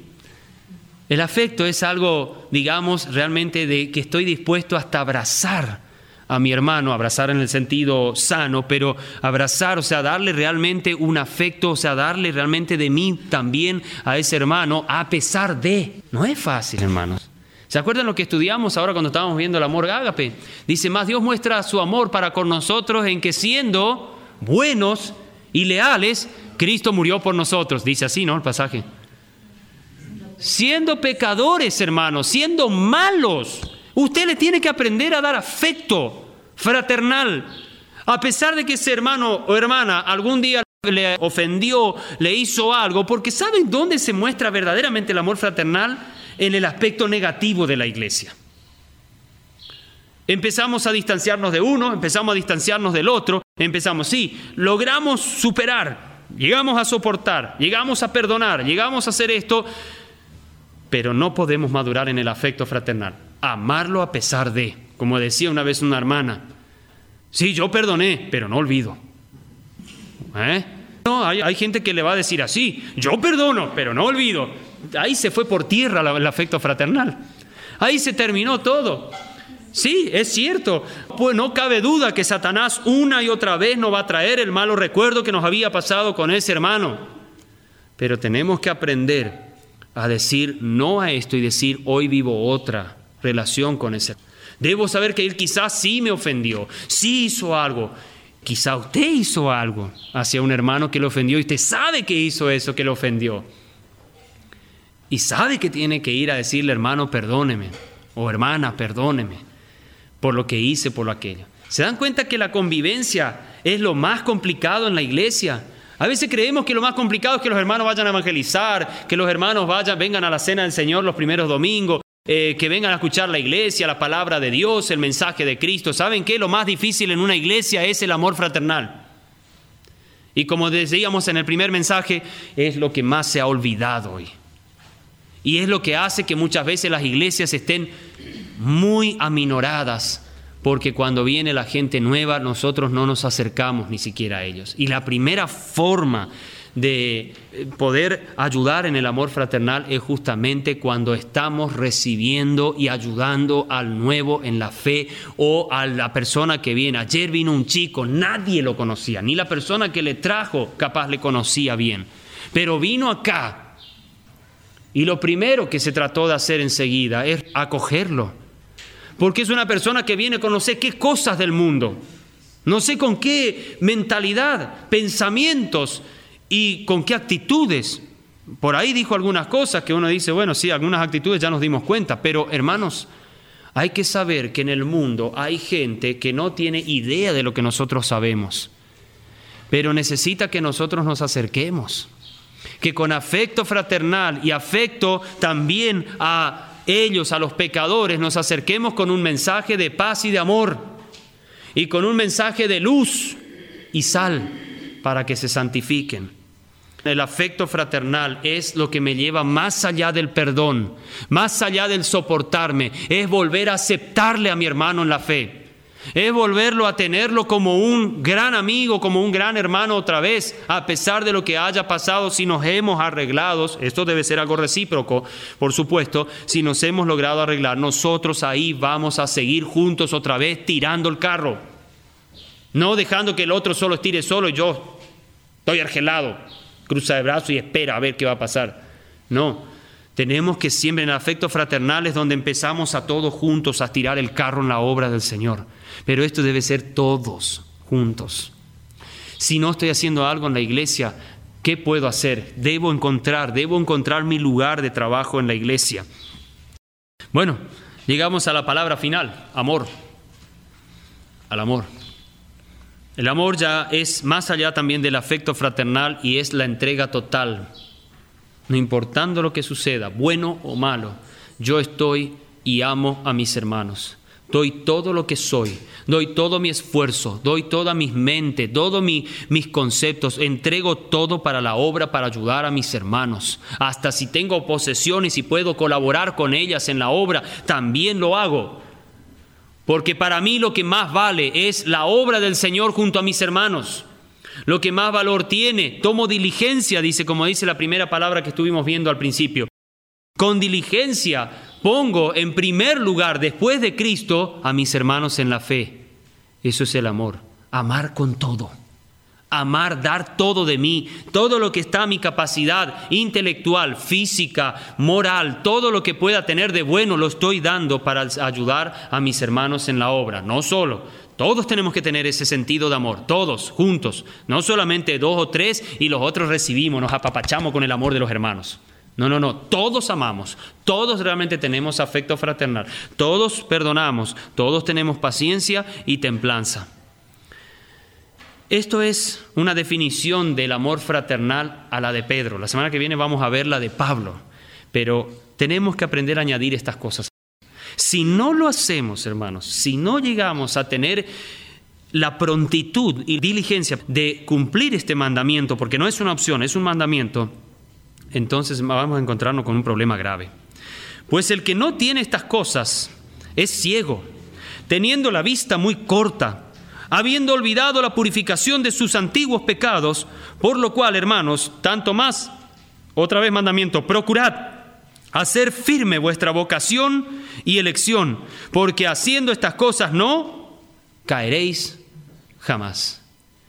El afecto es algo, digamos, realmente de que estoy dispuesto hasta abrazar a mi hermano, abrazar en el sentido sano, pero abrazar, o sea, darle realmente un afecto, o sea, darle realmente de mí también a ese hermano, a pesar de. No es fácil, hermanos. ¿Se acuerdan lo que estudiamos ahora cuando estábamos viendo el amor ágape? Dice, más Dios muestra su amor para con nosotros en que siendo buenos y leales, Cristo murió por nosotros. Dice así, ¿no? El pasaje. Siendo pecadores, hermanos, siendo malos, usted le tiene que aprender a dar afecto fraternal. A pesar de que ese hermano o hermana algún día le ofendió, le hizo algo, porque ¿saben dónde se muestra verdaderamente el amor fraternal? En el aspecto negativo de la iglesia. Empezamos a distanciarnos de uno, empezamos a distanciarnos del otro, logramos superar, llegamos a soportar, llegamos a perdonar, llegamos a hacer esto, pero no podemos madurar en el afecto fraternal. Amarlo a pesar de, como decía una vez una hermana, sí, yo perdoné, pero no olvido. No, hay gente que le va a decir así, yo perdono, pero no olvido. Ahí se fue por tierra el afecto fraternal. Ahí se terminó todo. Sí, es cierto. Pues no cabe duda que Satanás una y otra vez nos va a traer el malo recuerdo que nos había pasado con ese hermano. Pero tenemos que aprender a decir no a esto y decir hoy vivo otra relación con ese hermano. Debo saber que él quizás sí me ofendió, sí hizo algo. Quizá usted hizo algo hacia un hermano que le ofendió y usted sabe que hizo eso que le ofendió. Y sabe que tiene que ir a decirle, hermano, perdóneme, o hermana, perdóneme, por lo que hice, por lo aquello. ¿Se dan cuenta que la convivencia es lo más complicado en la iglesia? A veces creemos que lo más complicado es que los hermanos vayan a evangelizar, que los hermanos vengan a la cena del Señor los primeros domingos, que vengan a escuchar la iglesia, la palabra de Dios, el mensaje de Cristo. ¿Saben qué? Lo más difícil en una iglesia es el amor fraternal. Y como decíamos en el primer mensaje, es lo que más se ha olvidado hoy. Y es lo que hace que muchas veces las iglesias estén muy aminoradas, porque cuando viene la gente nueva, nosotros no nos acercamos ni siquiera a ellos. Y la primera forma de poder ayudar en el amor fraternal es justamente cuando estamos recibiendo y ayudando al nuevo en la fe o a la persona que viene. Ayer vino un chico, nadie lo conocía, ni la persona que le trajo capaz le conocía bien, pero vino acá. Y lo primero que se trató de hacer enseguida es acogerlo. Porque es una persona que viene con no sé qué cosas del mundo. No sé con qué mentalidad, pensamientos y con qué actitudes. Por ahí dijo algunas cosas que uno dice, bueno, sí, algunas actitudes ya nos dimos cuenta. Pero hermanos, hay que saber que en el mundo hay gente que no tiene idea de lo que nosotros sabemos. Pero necesita que nosotros nos acerquemos. Que con afecto fraternal y afecto también a ellos, a los pecadores, nos acerquemos con un mensaje de paz y de amor y con un mensaje de luz y sal para que se santifiquen. El afecto fraternal es lo que me lleva más allá del perdón, más allá del soportarme, es volver a aceptarle a mi hermano en la fe. Es volverlo a tenerlo como un gran amigo, como un gran hermano otra vez, a pesar de lo que haya pasado, si nos hemos arreglado. Esto debe ser algo recíproco, por supuesto. Si nos hemos logrado arreglar, nosotros ahí vamos a seguir juntos otra vez tirando el carro. No dejando que el otro solo estire solo y yo estoy argelado, cruza de brazos y espera a ver qué va a pasar. No. Tenemos que siempre en el afecto fraternal es donde empezamos a todos juntos a tirar el carro en la obra del Señor. Pero esto debe ser todos juntos. Si no estoy haciendo algo en la iglesia, ¿qué puedo hacer? Debo encontrar mi lugar de trabajo en la iglesia. Bueno, llegamos a la palabra final, amor. Al amor. El amor ya es más allá también del afecto fraternal y es la entrega total. No importando lo que suceda, bueno o malo, yo estoy y amo a mis hermanos. Doy todo lo que soy, doy todo mi esfuerzo, doy toda mi mente, todos mis conceptos, entrego todo para la obra, para ayudar a mis hermanos. Hasta si tengo posesiones y puedo colaborar con ellas en la obra, también lo hago. Porque para mí lo que más vale es la obra del Señor junto a mis hermanos. Lo que más valor tiene, tomo diligencia, como dice la primera palabra que estuvimos viendo al principio. Con diligencia pongo en primer lugar, después de Cristo, a mis hermanos en la fe. Eso es el amor. Amar con todo. Amar, dar todo de mí, todo lo que está a mi capacidad intelectual, física, moral, todo lo que pueda tener de bueno lo estoy dando para ayudar a mis hermanos en la obra. No solo, todos tenemos que tener ese sentido de amor, todos juntos, no solamente 2 o 3 y los otros recibimos, nos apapachamos con el amor de los hermanos. No, todos amamos, todos realmente tenemos afecto fraternal, todos perdonamos, todos tenemos paciencia y templanza. Esto es una definición del amor fraternal a la de Pedro. La semana que viene vamos a ver la de Pablo, pero tenemos que aprender a añadir estas cosas. Si no lo hacemos, hermanos, si no llegamos a tener la prontitud y diligencia de cumplir este mandamiento, porque no es una opción, es un mandamiento, entonces vamos a encontrarnos con un problema grave. Pues el que no tiene estas cosas es ciego, teniendo la vista muy corta, habiendo olvidado la purificación de sus antiguos pecados, por lo cual, hermanos, tanto más, otra vez mandamiento, procurad hacer firme vuestra vocación y elección, porque haciendo estas cosas no caeréis jamás.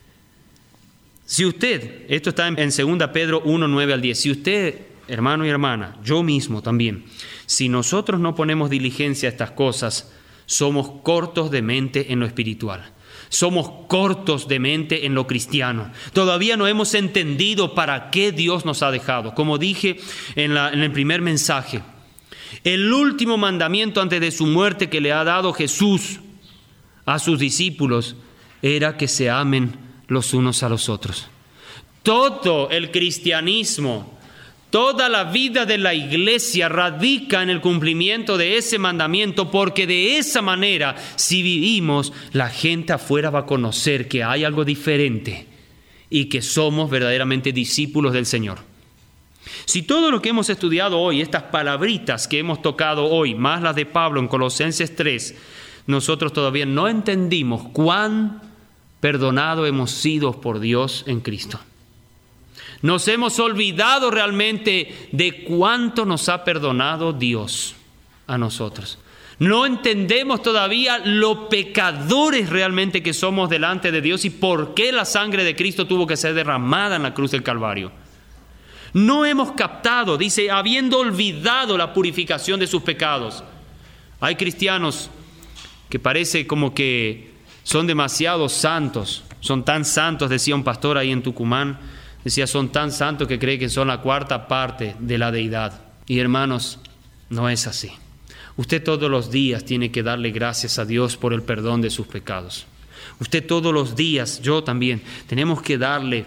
Si usted, esto está en 2 Pedro 1, 9 al 10, si usted, hermano y hermana, yo mismo también, si nosotros no ponemos diligencia a estas cosas, somos cortos de mente en lo espiritual. Somos cortos de mente en lo cristiano. Todavía no hemos entendido para qué Dios nos ha dejado. Como dije en el primer mensaje, el último mandamiento antes de su muerte que le ha dado Jesús a sus discípulos era que se amen los unos a los otros. Todo el cristianismo, toda la vida de la iglesia radica en el cumplimiento de ese mandamiento, porque de esa manera, si vivimos, la gente afuera va a conocer que hay algo diferente y que somos verdaderamente discípulos del Señor. Si todo lo que hemos estudiado hoy, estas palabritas que hemos tocado hoy, más las de Pablo en Colosenses 3, nosotros todavía no entendimos cuán perdonados hemos sido por Dios en Cristo. Nos hemos olvidado realmente de cuánto nos ha perdonado Dios a nosotros. No entendemos todavía lo pecadores realmente que somos delante de Dios y por qué la sangre de Cristo tuvo que ser derramada en la cruz del Calvario. No hemos captado, dice, habiendo olvidado la purificación de sus pecados. Hay cristianos que parece como que son demasiado santos, son tan santos, decía un pastor ahí en Tucumán. Decía, son tan santos que creen que son la cuarta parte de la deidad. Y hermanos, no es así. Usted todos los días tiene que darle gracias a Dios por el perdón de sus pecados. Usted todos los días, yo también, tenemos que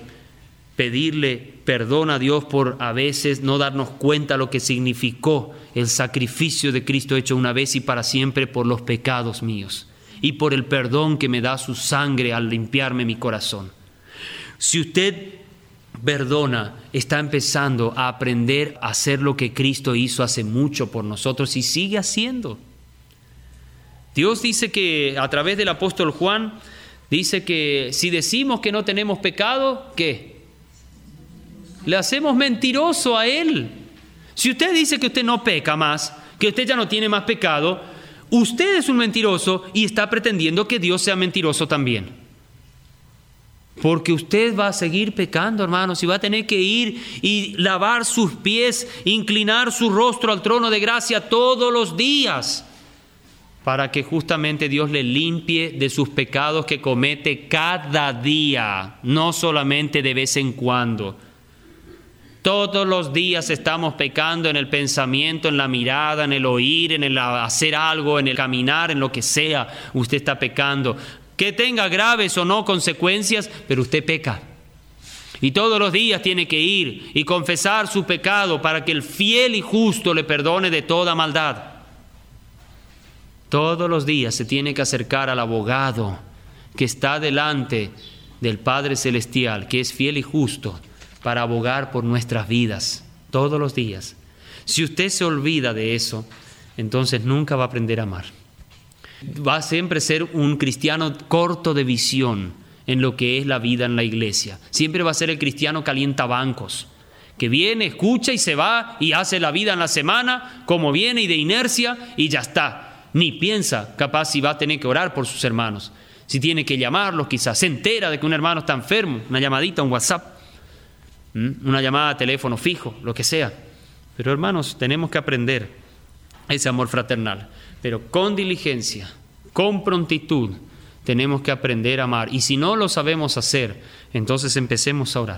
pedirle perdón a Dios por a veces no darnos cuenta lo que significó el sacrificio de Cristo hecho una vez y para siempre por los pecados míos y por el perdón que me da su sangre al limpiarme mi corazón. Si usted perdona, está empezando a aprender a hacer lo que Cristo hizo hace mucho por nosotros y sigue haciendo. Dios dice que a través del apóstol Juan, dice que si decimos que no tenemos pecado, ¿qué? Le hacemos mentiroso a Él. Si usted dice que usted no peca más, que usted ya no tiene más pecado, usted es un mentiroso y está pretendiendo que Dios sea mentiroso también. Porque usted va a seguir pecando, hermanos, y va a tener que ir y lavar sus pies, inclinar su rostro al trono de gracia todos los días, para que justamente Dios le limpie de sus pecados que comete cada día, no solamente de vez en cuando. Todos los días estamos pecando en el pensamiento, en la mirada, en el oír, en el hacer algo, en el caminar, en lo que sea. Usted está pecando. Que tenga graves o no consecuencias, pero usted peca. Y todos los días tiene que ir y confesar su pecado para que el fiel y justo le perdone de toda maldad. Todos los días se tiene que acercar al abogado que está delante del Padre Celestial, que es fiel y justo, para abogar por nuestras vidas. Todos los días. Si usted se olvida de eso, entonces nunca va a aprender a amar. Va a siempre ser un cristiano corto de visión en lo que es la vida en la iglesia. Siempre va a ser el cristiano calientabancos, que viene, escucha y se va y hace la vida en la semana como viene y de inercia y ya está. Ni piensa capaz si va a tener que orar por sus hermanos. Si tiene que llamarlos, quizás se entera de que un hermano está enfermo, una llamadita, un WhatsApp, una llamada a teléfono fijo, lo que sea. Pero hermanos, tenemos que aprender ese amor fraternal, pero con diligencia, con prontitud, tenemos que aprender a amar. Y si no lo sabemos hacer, entonces empecemos a orar.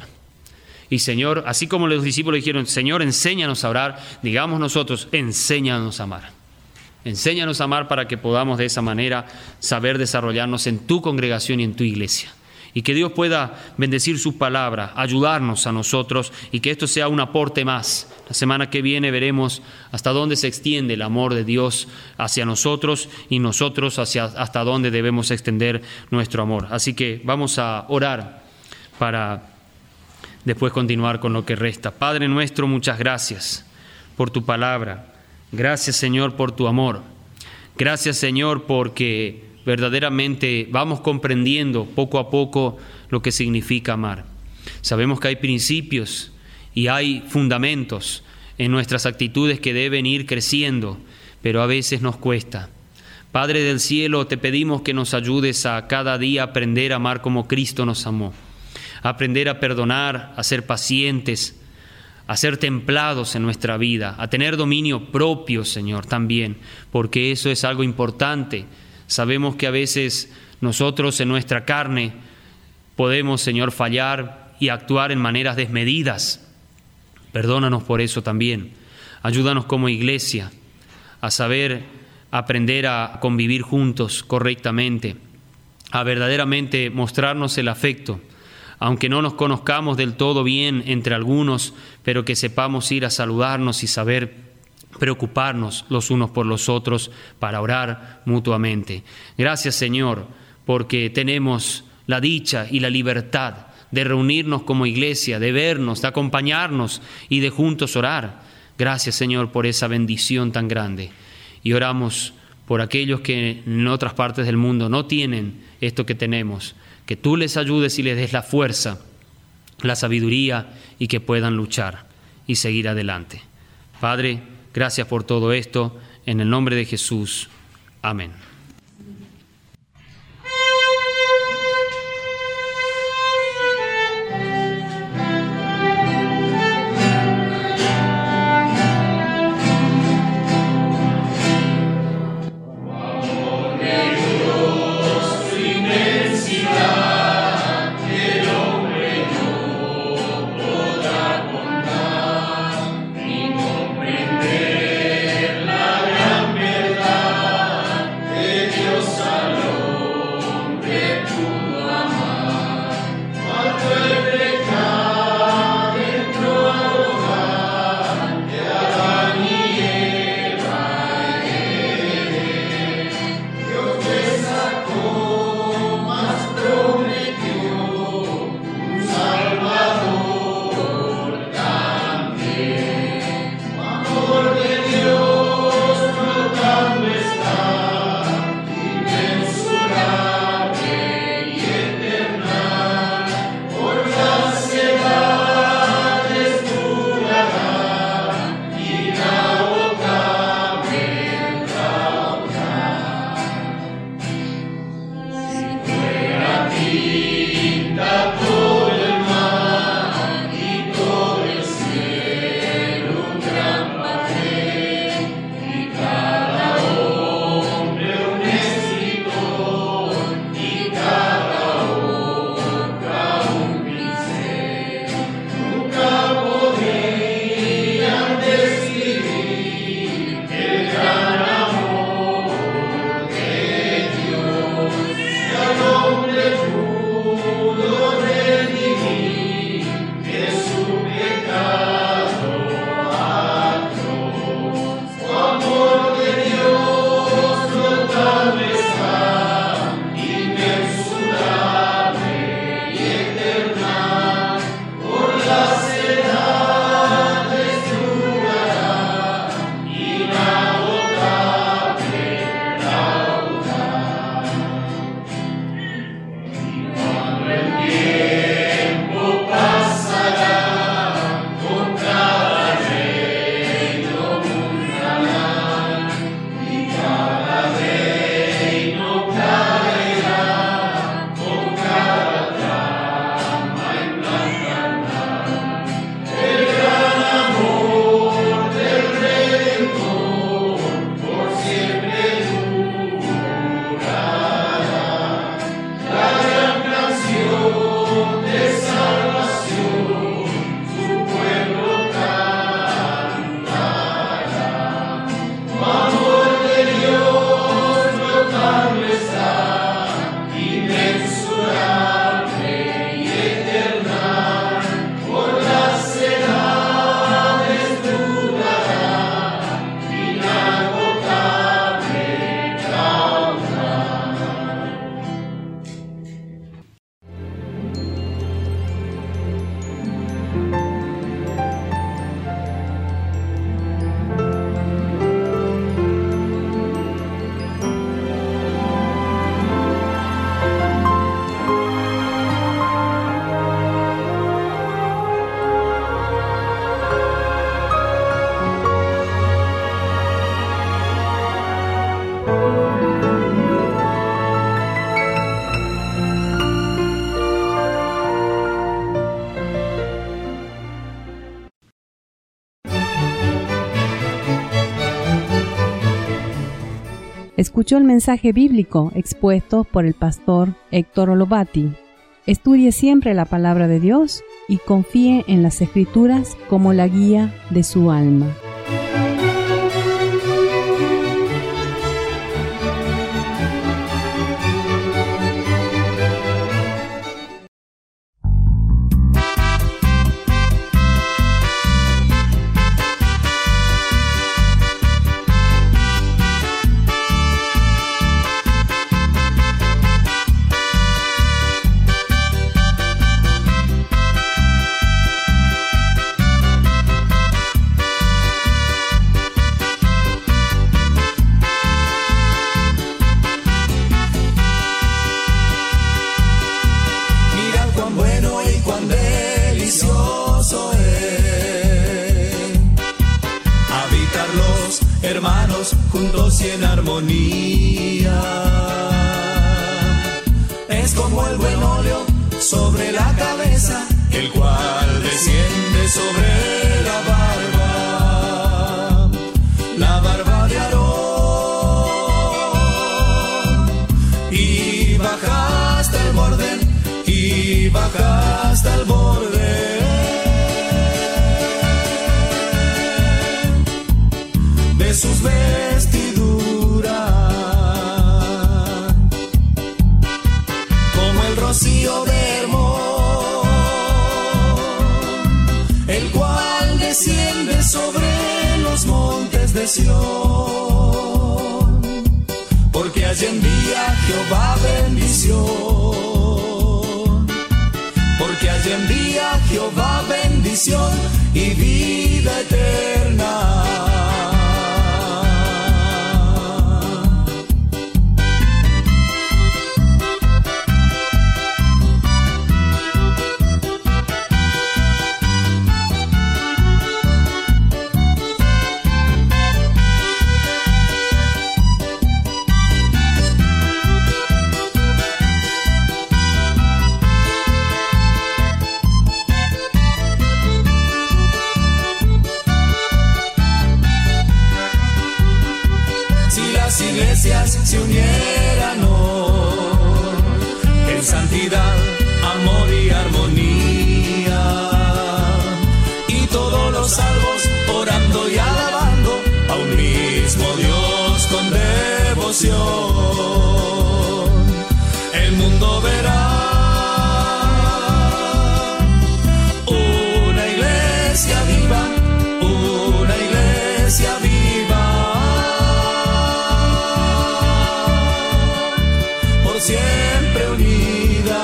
Y Señor, así como los discípulos dijeron, Señor, enséñanos a orar, digamos nosotros, enséñanos a amar. Enséñanos a amar para que podamos de esa manera saber desarrollarnos en tu congregación y en tu iglesia. Y que Dios pueda bendecir su palabra, ayudarnos a nosotros y que esto sea un aporte más. La semana que viene veremos hasta dónde se extiende el amor de Dios hacia nosotros y nosotros hasta dónde debemos extender nuestro amor. Así que vamos a orar para después continuar con lo que resta. Padre nuestro, muchas gracias por tu palabra. Gracias, Señor, por tu amor. Gracias, Señor, porque verdaderamente vamos comprendiendo poco a poco lo que significa amar. Sabemos que hay principios y hay fundamentos en nuestras actitudes que deben ir creciendo, pero a veces nos cuesta. Padre del cielo, te pedimos que nos ayudes a cada día aprender a amar como Cristo nos amó, a aprender a perdonar, a ser pacientes, a ser templados en nuestra vida, a tener dominio propio, Señor, también, porque eso es algo importante. Sabemos que a veces nosotros en nuestra carne podemos, Señor, fallar y actuar en maneras desmedidas. Perdónanos por eso también. Ayúdanos como iglesia a saber aprender a convivir juntos correctamente, a verdaderamente mostrarnos el afecto, aunque no nos conozcamos del todo bien entre algunos, pero que sepamos ir a saludarnos y saber preocuparnos los unos por los otros para orar mutuamente. Gracias, Señor, porque tenemos la dicha y la libertad de reunirnos como iglesia, de vernos, de acompañarnos y de juntos orar. Gracias, Señor, por esa bendición tan grande. Y oramos por aquellos que en otras partes del mundo no tienen esto que tenemos, que tú les ayudes y les des la fuerza, la sabiduría y que puedan luchar y seguir adelante. Padre, gracias por todo esto, en el nombre de Jesús. Amén. Comprender la gran verdad Escuchó el mensaje bíblico expuesto por el pastor Héctor Olovati. Estudie siempre la palabra de Dios y confíe en las Escrituras como la guía de su alma. Juntos y en armonía, es como el buen óleo sobre la cabeza, el cual desciende sobre la barba de Aarón, y baja hasta el borde, y baja hasta el borde de sus vestiduras, como el rocío de Hermón, el cual desciende sobre los montes de Sión, porque allí envía Jehová bendición, porque allí envía Jehová bendición y vida eterna. Se unieran hoy en santidad, amor y armonía, y todos los salvos orando y alabando a un mismo Dios con devoción. El mundo verá una iglesia viva, una iglesia viva, siempre unida,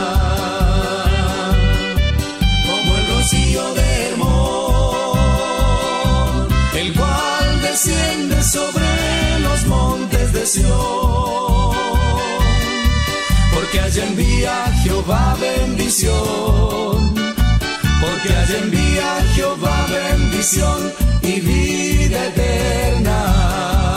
como el rocío de Hermón, el cual desciende sobre los montes de Sión, porque allí envía Jehová bendición, porque allí envía Jehová bendición y vida eterna.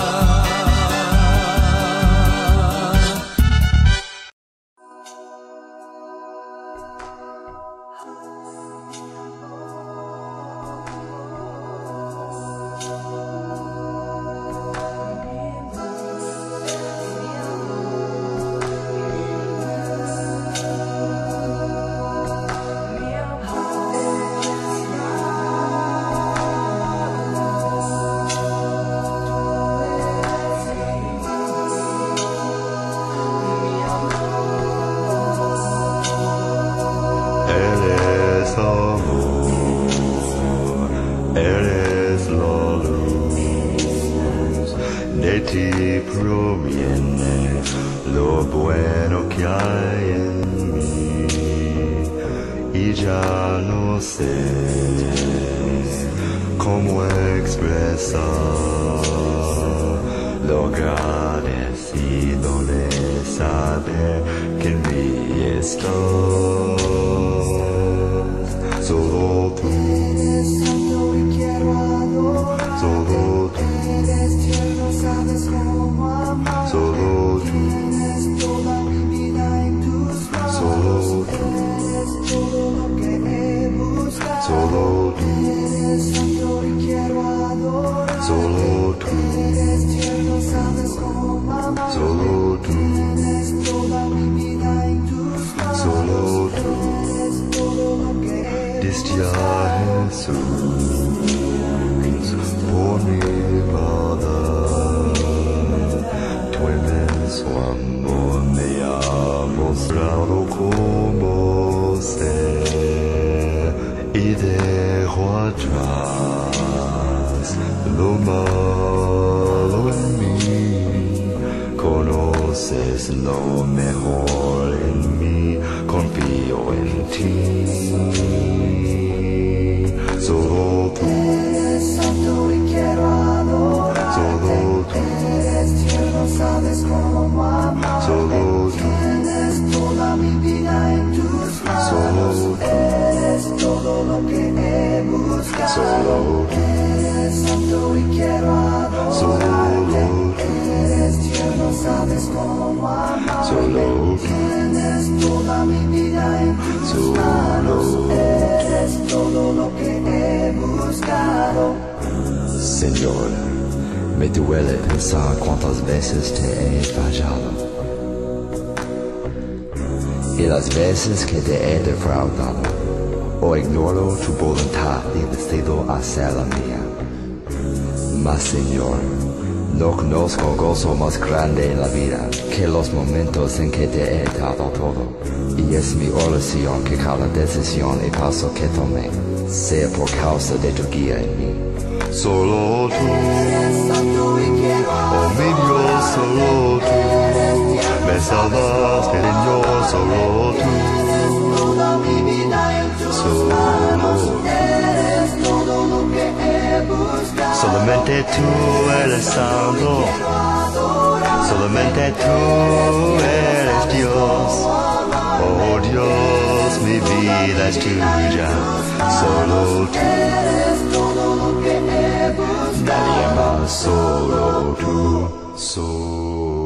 ti proviene lo bueno que hay en mí, y ya no sé cómo expresar lo agradecido de saber que en mí estás. Solo tú, solo tú, solo tú, solo tú, solo tú, solo tú. solo tú, solo tú, diste a Jesús por mi Padre, tu inmenso amor me ha mostrado cómo ser y dejo atrás lo malo en mí, conoces lo mejor en mí, confío en ti. Solo tú, Eres santo y quiero adorar. solo tú, Eres tierno, sabes cómo amar. solo tú, Tienes toda mi vida en tus manos. solo tú, Eres todo lo que he buscado. solo tú, Eres santo y quiero adorar. solo tú, Eres tierno, sabes cómo amar. solo tú, Tienes toda mi vida en tus manos. solo Eres todo lo que he buscado. Señor, me duele pensar cuántas veces te he fallado y las veces que te he defraudado o ignoro tu voluntad y decido hacer la mía. Mas Señor, no conozco gozo más grande en la vida que los momentos en que te he dado todo. Y es mi oración que cada decisión y paso que tomé sea por causa de tu guía en mí. solo tú, Santo y quiero oh mi Dios, solo tú, me salvaste, Señor, solo tú, toda mi vida en tus manos. solo tú. Eres todo lo que he buscado. Solamente tú eres santo, solamente tú eres Dios. Oh Dios, mi vida es tuya, solo tú, Eres todo lo que he buscado. nadie más, solo tú, solo